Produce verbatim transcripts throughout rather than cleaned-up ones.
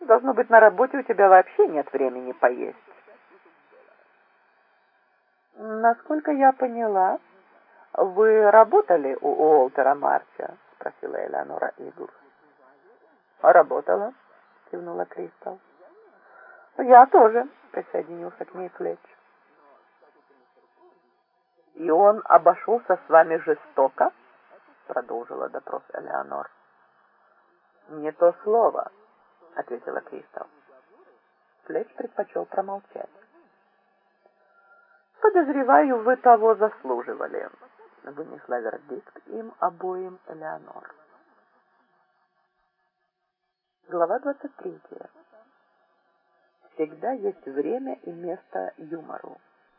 Должно быть, на работе у тебя вообще нет времени поесть. Насколько я поняла, вы работали у Уолтера Марча? Спросила Элеонора Иглс. Работала, кивнула Кристал. Я тоже, присоединился к ней Флетч. И он обошелся с вами жестоко? Продолжила допрос Элеонор. Не то слово, ответила Кристал. Флетч предпочел промолчать. Подозреваю, вы того заслуживали, вынесла вердикт им обоим Элеонор. Глава двадцать третья. Всегда есть время и место юмору.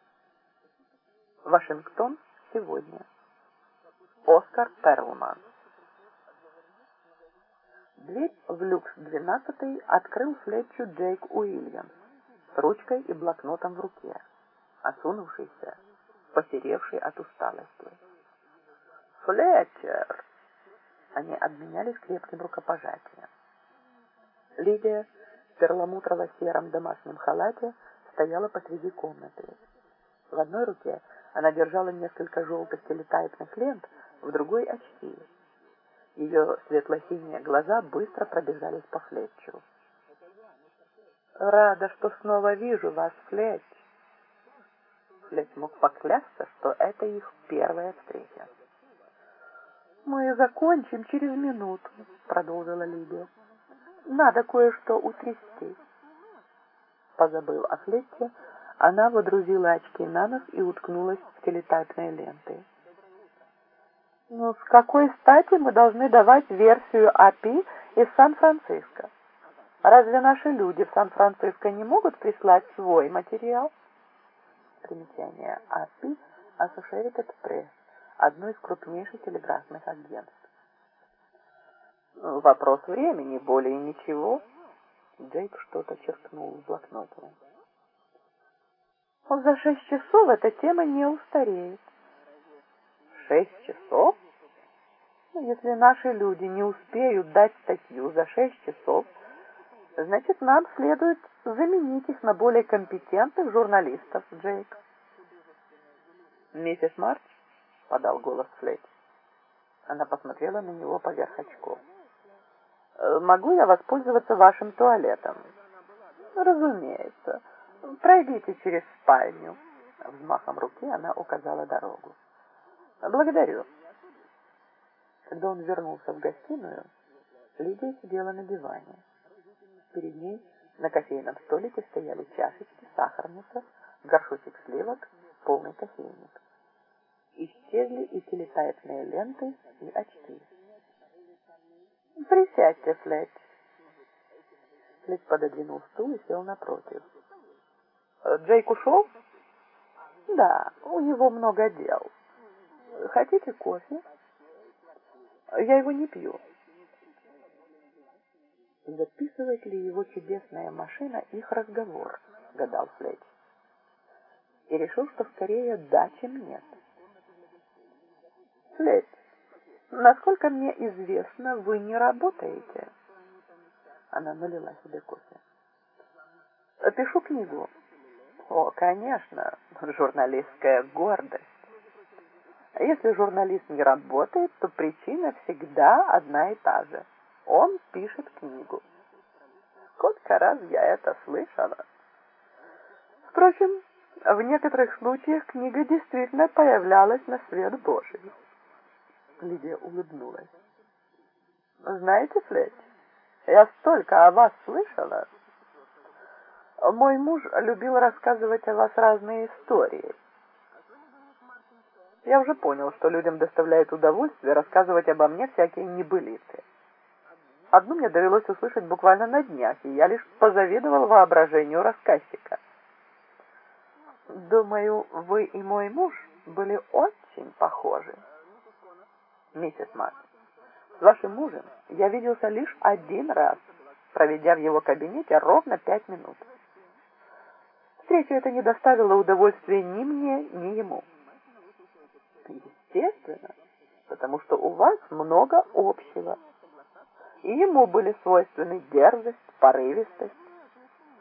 Вашингтон сегодня. Оскар Перлман. Дверь в люкс двенадцатый открыл Флетчу Джейк Уильямс с ручкой и блокнотом в руке, осунувшийся, посеревший от усталости. «Флетчер!» Они обменялись крепким рукопожатием. Лидия в перламутрово-сером домашнем халате стояла посреди комнаты. В одной руке она держала несколько желтых телетайпных лент, в другой — очки. Ее светло-синие глаза быстро пробежались по Флетчу. «Рада, что снова вижу вас, Флетч!» Флетч мог поклясться, что это их первая встреча. «Мы закончим через минуту», — продолжила Лидия. «Надо кое-что утрясти». Позабыв о Флетче, она водрузила очки на нос и уткнулась в телетайпные ленты. «Ну, с какой стати мы должны давать версию эй пи ай из Сан-Франциско? Разве наши люди в Сан-Франциско не могут прислать свой материал?» Примечание: эй пи ай — Associated Press, одно из крупнейших телеграфных агентств. «Вопрос времени, более ничего». Джейк что-то черкнул в блокноте. «За шесть часов эта тема не устареет». «Шесть часов? Ну, если наши люди не успеют дать статью за шесть часов, значит, нам следует заменить их на более компетентных журналистов, Джейк». «Миссис Марч?» — подал голос Флетч. Она посмотрела на него поверх очков. «Могу я воспользоваться вашим туалетом?» «Разумеется. Пройдите через спальню». Взмахом руки она указала дорогу. «Благодарю». Когда он вернулся в гостиную, Лидия сидела на диване. Перед ней на кофейном столике стояли чашечки, сахарница, горшочек сливок, полный кофейник. Исчезли и телетайпные ленты, и очки. «Присядьте, Флетч». Флетч пододвинул стул и сел напротив. «Джейк ушел?» «Да, у него много дел. Хотите кофе?» «Я его не пью». Записывает ли его чудесная машина их разговор, гадал Флетч. И решил, что скорее да, чем нет. «Флетч, насколько мне известно, вы не работаете». Она налила себе кофе. «Пишу книгу». «О, конечно, журналистская гордость. Если журналист не работает, то причина всегда одна и та же. Он пишет книгу. Сколько раз я это слышала. Впрочем, в некоторых случаях книга действительно появлялась на свет Божий». Лидия улыбнулась. «Знаете, Флетч, я столько о вас слышала. Мой муж любил рассказывать о вас разные истории. Я уже понял, что людям доставляет удовольствие рассказывать обо мне всякие небылицы. Одну мне довелось услышать буквально на днях, и я лишь позавидовал воображению рассказчика. Думаю, вы и мой муж были очень похожи. Миссис Марч, с вашим мужем я виделся лишь один раз, проведя в его кабинете ровно пять минут. Встреча эта не доставила удовольствия ни мне, ни ему. Естественно, потому что у вас много общего. И ему были свойственны дерзость, порывистость.